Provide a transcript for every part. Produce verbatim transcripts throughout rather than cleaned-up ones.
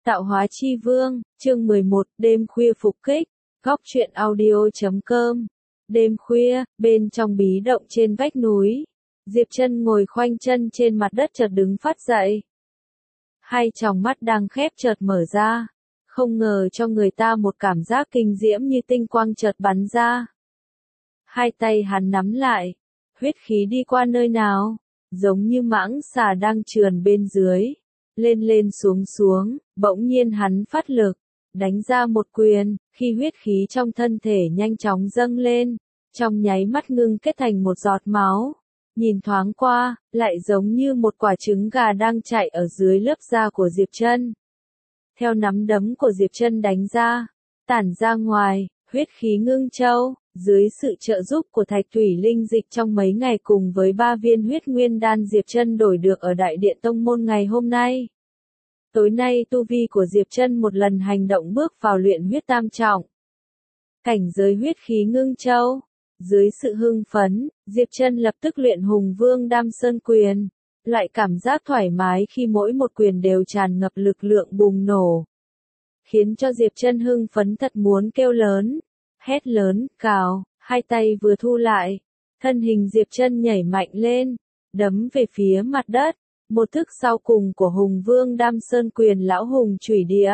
Tạo hóa chi vương, chương mười một, đêm khuya phục kích, góc truyện audio chấm com. Đêm khuya, bên trong bí động trên vách núi, Diệp Trân ngồi khoanh chân trên mặt đất chợt đứng phát dậy. Hai tròng mắt đang khép chợt mở ra, không ngờ cho người ta một cảm giác kinh diễm như tinh quang chợt bắn ra. Hai tay hắn nắm lại, huyết khí đi qua nơi nào, giống như mãng xà đang trườn bên dưới. Lên lên xuống xuống, bỗng nhiên hắn phát lực, đánh ra một quyền, khi huyết khí trong thân thể nhanh chóng dâng lên, trong nháy mắt ngưng kết thành một giọt máu. Nhìn thoáng qua, lại giống như một quả trứng gà đang chạy ở dưới lớp da của Diệp Trân. Theo nắm đấm của Diệp Trân đánh ra, tản ra ngoài, huyết khí ngưng châu, dưới sự trợ giúp của thạch thủy linh dịch trong mấy ngày cùng với ba viên huyết nguyên đan Diệp Trân đổi được ở Đại Điện Tông Môn ngày hôm nay. Tối nay tu vi của Diệp Trân một lần hành động bước vào luyện huyết tam trọng. Cảnh giới huyết khí ngưng châu. Dưới sự hưng phấn, Diệp Trân lập tức luyện Hùng Vương Đam Sơn Quyền. Loại cảm giác thoải mái khi mỗi một quyền đều tràn ngập lực lượng bùng nổ. Khiến cho Diệp Trân hưng phấn thật muốn kêu lớn. Hét lớn, cào, hai tay vừa thu lại. Thân hình Diệp Trân nhảy mạnh lên, đấm về phía mặt đất. Một thức sau cùng của Hùng Vương Đam Sơn Quyền lão hùng chủy địa.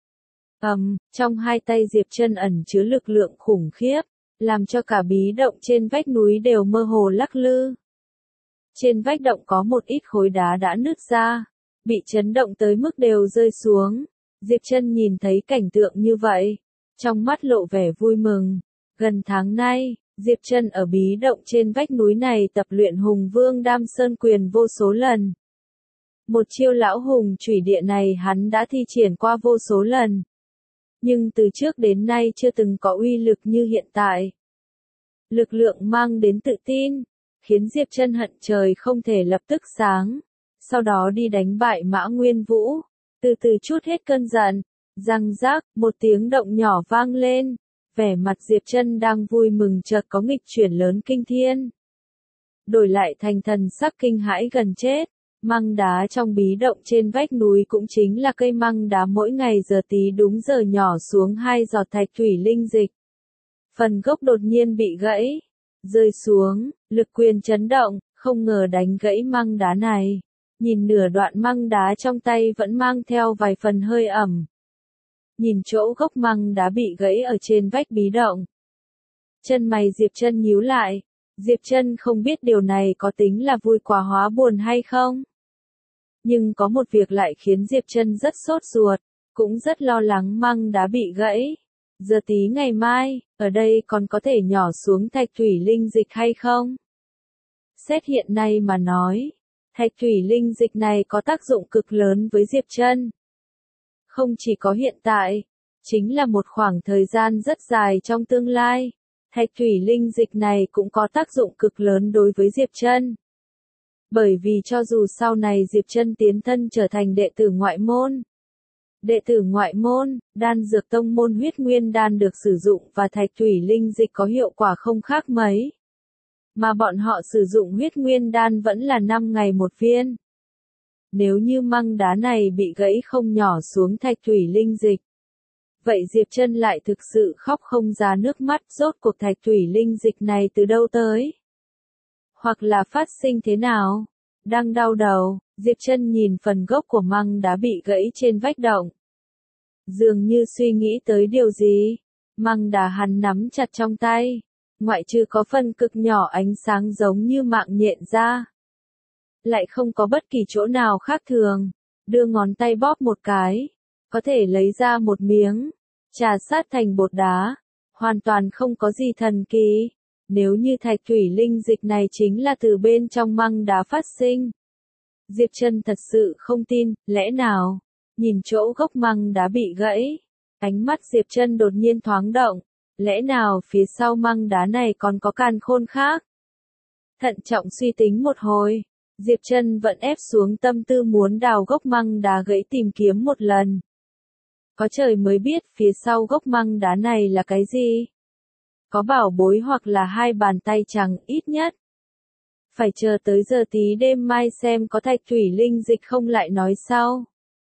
Ầm, um, trong hai tay Diệp Trân ẩn chứa lực lượng khủng khiếp, làm cho cả bí động trên vách núi đều mơ hồ lắc lư. Trên vách động có một ít khối đá đã nứt ra, bị chấn động tới mức đều rơi xuống. Diệp Trân nhìn thấy cảnh tượng như vậy, trong mắt lộ vẻ vui mừng. Gần tháng nay, Diệp Trân ở bí động trên vách núi này tập luyện Hùng Vương Đam Sơn Quyền vô số lần. Một chiêu lão hùng chủy địa này hắn đã thi triển qua vô số lần. Nhưng từ trước đến nay chưa từng có uy lực như hiện tại. Lực lượng mang đến tự tin, khiến Diệp Trân hận trời không thể lập tức sáng. Sau đó đi đánh bại Mã Nguyên Vũ, từ từ chút hết cơn giận. Răng rác, một tiếng động nhỏ vang lên. Vẻ mặt Diệp Trân đang vui mừng chợt có nghịch chuyển lớn kinh thiên. Đổi lại thành thần sắc kinh hãi gần chết. Măng đá trong bí động trên vách núi cũng chính là cây măng đá mỗi ngày giờ tí đúng giờ nhỏ xuống hai giọt thạch thủy linh dịch. Phần gốc đột nhiên bị gãy, rơi xuống, lực quyền chấn động, không ngờ đánh gãy măng đá này. Nhìn nửa đoạn măng đá trong tay vẫn mang theo vài phần hơi ẩm. Nhìn chỗ gốc măng đá bị gãy ở trên vách bí động. Chân mày Diệp Trân nhíu lại, Diệp Trân không biết điều này có tính là vui quá hóa buồn hay không. Nhưng có một việc lại khiến Diệp Trân rất sốt ruột, cũng rất lo lắng măng đá bị gãy. Giờ tí ngày mai, ở đây còn có thể nhỏ xuống thạch thủy linh dịch hay không? Xét hiện nay mà nói, thạch thủy linh dịch này có tác dụng cực lớn với Diệp Trân. Không chỉ có hiện tại, chính là một khoảng thời gian rất dài trong tương lai, thạch thủy linh dịch này cũng có tác dụng cực lớn đối với Diệp Trân. Bởi vì cho dù sau này Diệp Trân tiến thân trở thành đệ tử ngoại môn, đệ tử ngoại môn, đan dược tông môn huyết nguyên đan được sử dụng và thạch thủy linh dịch có hiệu quả không khác mấy. Mà bọn họ sử dụng huyết nguyên đan vẫn là năm ngày một viên. Nếu như măng đá này bị gãy không nhỏ xuống thạch thủy linh dịch, vậy Diệp Trân lại thực sự khóc không ra nước mắt. Rốt cuộc thạch thủy linh dịch này từ đâu tới? Hoặc là phát sinh thế nào? Đang đau đầu, Diệp Trân nhìn phần gốc của măng đá bị gãy trên vách động. Dường như suy nghĩ tới điều gì, măng đá hắn nắm chặt trong tay, ngoại trừ có phần cực nhỏ ánh sáng giống như mạng nhện ra. Lại không có bất kỳ chỗ nào khác thường, đưa ngón tay bóp một cái, có thể lấy ra một miếng, trà sát thành bột đá, hoàn toàn không có gì thần kỳ. Nếu như thạch thủy linh dịch này chính là từ bên trong măng đá phát sinh. Diệp Trân thật sự không tin, lẽ nào? Nhìn chỗ gốc măng đá bị gãy, ánh mắt Diệp Trân đột nhiên thoáng động, lẽ nào phía sau măng đá này còn có càn khôn khác? Thận trọng suy tính một hồi, Diệp Trân vẫn ép xuống tâm tư muốn đào gốc măng đá gãy tìm kiếm một lần. Có trời mới biết phía sau gốc măng đá này là cái gì? Có bảo bối hoặc là hai bàn tay trắng ít nhất. Phải chờ tới giờ tí đêm mai xem có thạch thủy linh dịch không lại nói sau.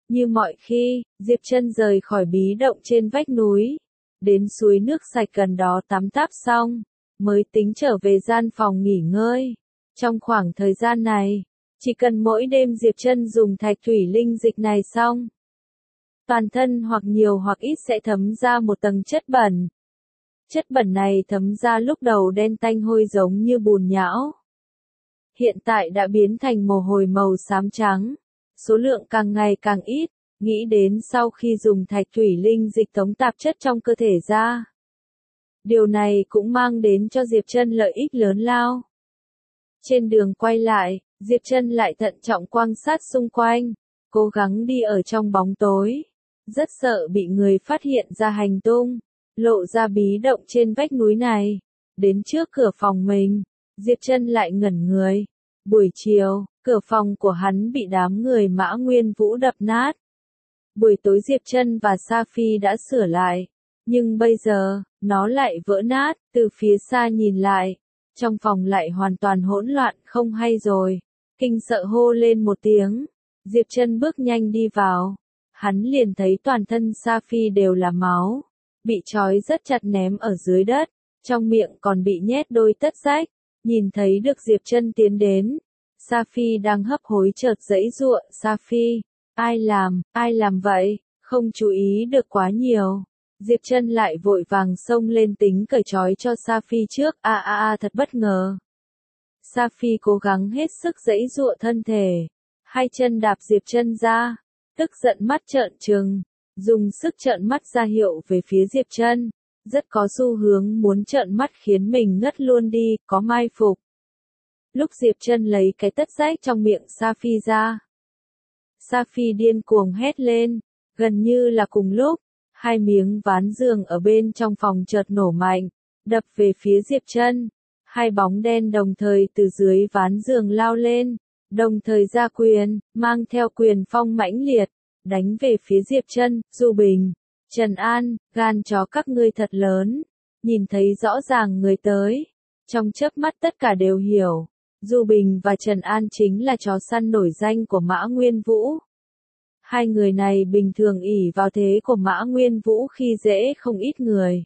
Như mọi khi, Diệp Trân rời khỏi bí động trên vách núi, đến suối nước sạch gần đó tắm táp xong, mới tính trở về gian phòng nghỉ ngơi. Trong khoảng thời gian này, chỉ cần mỗi đêm Diệp Trân dùng thạch thủy linh dịch này xong, toàn thân hoặc nhiều hoặc ít sẽ thấm ra một tầng chất bẩn. Chất bẩn này thấm ra lúc đầu đen tanh hôi giống như bùn nhão. Hiện tại đã biến thành mồ hôi màu xám trắng, số lượng càng ngày càng ít, nghĩ đến sau khi dùng thạch thủy linh dịch tống tạp chất trong cơ thể ra. Điều này cũng mang đến cho Diệp Trân lợi ích lớn lao. Trên đường quay lại, Diệp Trân lại thận trọng quan sát xung quanh, cố gắng đi ở trong bóng tối, rất sợ bị người phát hiện ra hành tung, lộ ra bí động trên vách núi này. Đến trước cửa phòng mình, Diệp Trân lại ngẩn người. Buổi chiều, cửa phòng của hắn bị đám người Mã Nguyên Vũ đập nát. Buổi tối Diệp Trân và Sa Phi đã sửa lại, nhưng bây giờ, nó lại vỡ nát. Từ phía xa nhìn lại, trong phòng lại hoàn toàn hỗn loạn không hay rồi. Kinh sợ hô lên một tiếng, Diệp Trân bước nhanh đi vào. Hắn liền thấy toàn thân Sa Phi đều là máu, bị trói rất chặt ném ở dưới đất, trong miệng còn bị nhét đôi tất rách. Nhìn thấy được Diệp Trân tiến đến, Sa Phi đang hấp hối chợt giãy giụa. Sa Phi, ai làm, ai làm vậy? Không chú ý được quá nhiều. Diệp Trân lại vội vàng xông lên tính cởi trói cho Sa Phi trước. A a a thật bất ngờ. Sa Phi cố gắng hết sức giãy giụa thân thể, hai chân đạp Diệp Trân ra, tức giận mắt trợn trừng, dùng sức trợn mắt ra hiệu về phía Diệp Trân, rất có xu hướng muốn trợn mắt khiến mình ngất luôn đi, có mai phục. Lúc Diệp Trân lấy cái tất rách trong miệng Sa Phi ra, Sa Phi điên cuồng hét lên, gần như là cùng lúc, hai miếng ván giường ở bên trong phòng chợt nổ mạnh, đập về phía Diệp Trân. Hai bóng đen đồng thời từ dưới ván giường lao lên, đồng thời ra quyền, mang theo quyền phong mãnh liệt, đánh về phía Diệp Trân. Du Bình, Trần An, gan chó các ngươi thật lớn. Nhìn thấy rõ ràng người tới, trong chớp mắt tất cả đều hiểu, Du Bình và Trần An chính là chó săn nổi danh của Mã Nguyên Vũ. Hai người này bình thường ỷ vào thế của Mã Nguyên Vũ khi dễ không ít người.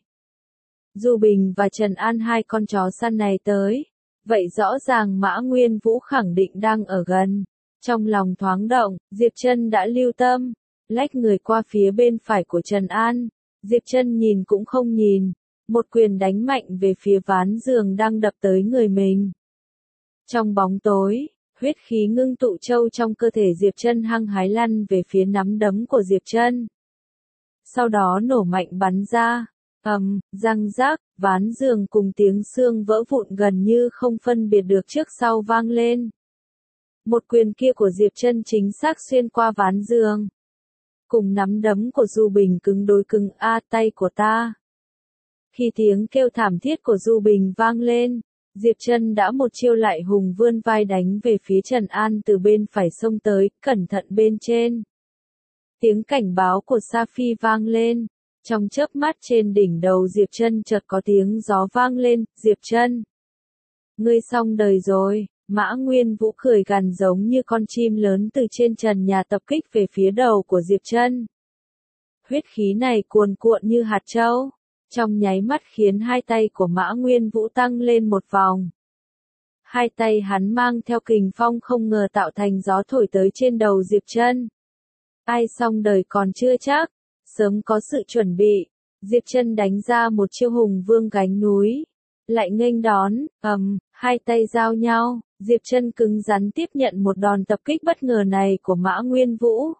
Du Bình và Trần An hai con chó săn này tới, vậy rõ ràng Mã Nguyên Vũ khẳng định đang ở gần. Trong lòng thoáng động, Diệp Trân đã lưu tâm, lách người qua phía bên phải của Trần An. Diệp Trân nhìn cũng không nhìn, một quyền đánh mạnh về phía ván giường đang đập tới người mình. Trong bóng tối, huyết khí ngưng tụ châu trong cơ thể Diệp Trân hăng hái lăn về phía nắm đấm của Diệp Trân. Sau đó nổ mạnh bắn ra, ầm, răng rác, ván giường cùng tiếng xương vỡ vụn gần như không phân biệt được trước sau vang lên. Một quyền kia của Diệp Trân chính xác xuyên qua ván giường, cùng nắm đấm của Du Bình cứng đối cứng. A, tay của ta. Khi tiếng kêu thảm thiết của Du Bình vang lên, Diệp Trân đã một chiêu lại hùng vươn vai đánh về phía Trần An từ bên phải xông tới, cẩn thận bên trên. Tiếng cảnh báo của Sa Phi vang lên, trong chớp mắt trên đỉnh đầu Diệp Trân chợt có tiếng gió vang lên. Diệp Trân, ngươi xong đời rồi. Mã Nguyên Vũ cười gằn giống như con chim lớn từ trên trần nhà tập kích về phía đầu của Diệp Trân. Huyết khí này cuồn cuộn như hạt châu, trong nháy mắt khiến hai tay của Mã Nguyên Vũ tăng lên một vòng. Hai tay hắn mang theo kình phong không ngờ tạo thành gió thổi tới trên đầu Diệp Trân. Ai xong đời còn chưa chắc, sớm có sự chuẩn bị, Diệp Trân đánh ra một chiêu hùng vương gánh núi, lại nghênh đón. Ầm, hai tay giao nhau, Diệp Trân cứng rắn tiếp nhận một đòn tập kích bất ngờ này của Mã Nguyên Vũ.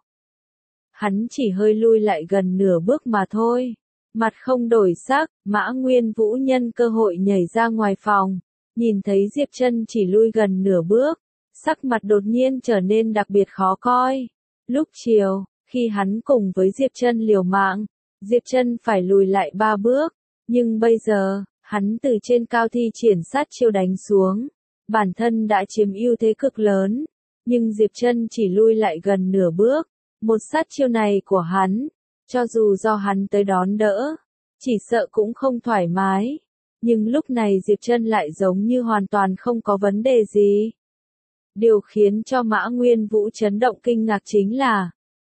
Hắn chỉ hơi lui lại gần nửa bước mà thôi, mặt không đổi sắc. Mã Nguyên Vũ nhân cơ hội nhảy ra ngoài phòng, nhìn thấy Diệp Trân chỉ lui gần nửa bước, sắc mặt đột nhiên trở nên đặc biệt khó coi. Lúc chiều, khi hắn cùng với Diệp Trân liều mạng, Diệp Trân phải lùi lại ba bước, nhưng bây giờ, hắn từ trên cao thi triển sát chiêu đánh xuống, bản thân đã chiếm ưu thế cực lớn, nhưng Diệp Trân chỉ lui lại gần nửa bước. Một sát chiêu này của hắn, cho dù do hắn tới đón đỡ, chỉ sợ cũng không thoải mái, nhưng lúc này Diệp Trân lại giống như hoàn toàn không có vấn đề gì. Điều khiến cho Mã Nguyên Vũ chấn động kinh ngạc chính là,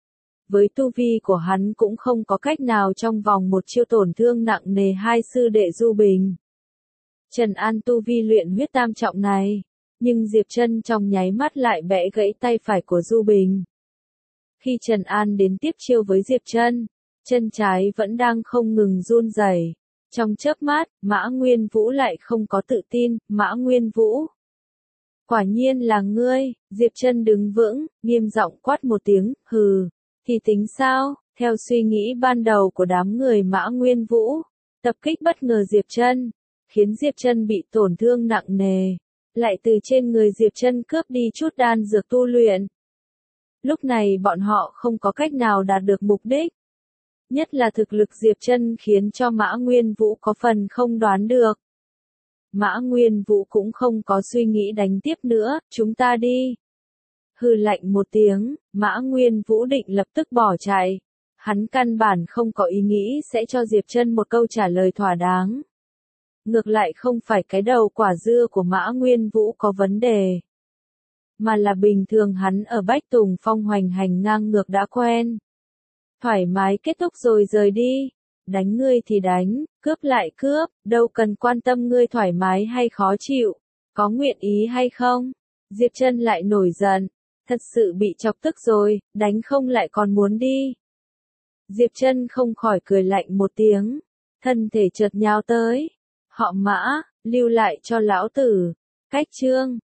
với tu vi của hắn cũng không có cách nào trong vòng một chiêu tổn thương nặng nề hai sư đệ Du Bình. Trần An tu vi luyện huyết tam trọng này, nhưng Diệp Trân trong nháy mắt lại bẽ gãy tay phải của Du Bình. Khi Trần An đến tiếp chiêu với Diệp Trân, chân trái vẫn đang không ngừng run rẩy. Trong chớp mắt, Mã Nguyên Vũ lại không có tự tin, Mã Nguyên Vũ. Quả nhiên là ngươi, Diệp Trân đứng vững, nghiêm giọng quát một tiếng, hừ, thì tính sao, theo suy nghĩ ban đầu của đám người Mã Nguyên Vũ, tập kích bất ngờ Diệp Trân, khiến Diệp Trân bị tổn thương nặng nề, lại từ trên người Diệp Trân cướp đi chút đan dược tu luyện. Lúc này bọn họ không có cách nào đạt được mục đích. Nhất là thực lực Diệp Trân khiến cho Mã Nguyên Vũ có phần không đoán được. Mã Nguyên Vũ cũng không có suy nghĩ đánh tiếp nữa, chúng ta đi. Hừ lạnh một tiếng, Mã Nguyên Vũ định lập tức bỏ chạy. Hắn căn bản không có ý nghĩ sẽ cho Diệp Trân một câu trả lời thỏa đáng. Ngược lại không phải cái đầu quả dưa của Mã Nguyên Vũ có vấn đề, mà là bình thường hắn ở Bách Tùng Phong hoành hành ngang ngược đã quen. Thoải mái kết thúc rồi rời đi. Đánh ngươi thì đánh, cướp lại cướp, đâu cần quan tâm ngươi thoải mái hay khó chịu, có nguyện ý hay không. Diệp Trân lại nổi giận, thật sự bị chọc tức rồi, đánh không lại còn muốn đi. Diệp Trân không khỏi cười lạnh một tiếng, thân thể chợt nhào tới. Họ Mã, lưu lại cho lão tử. Cách chương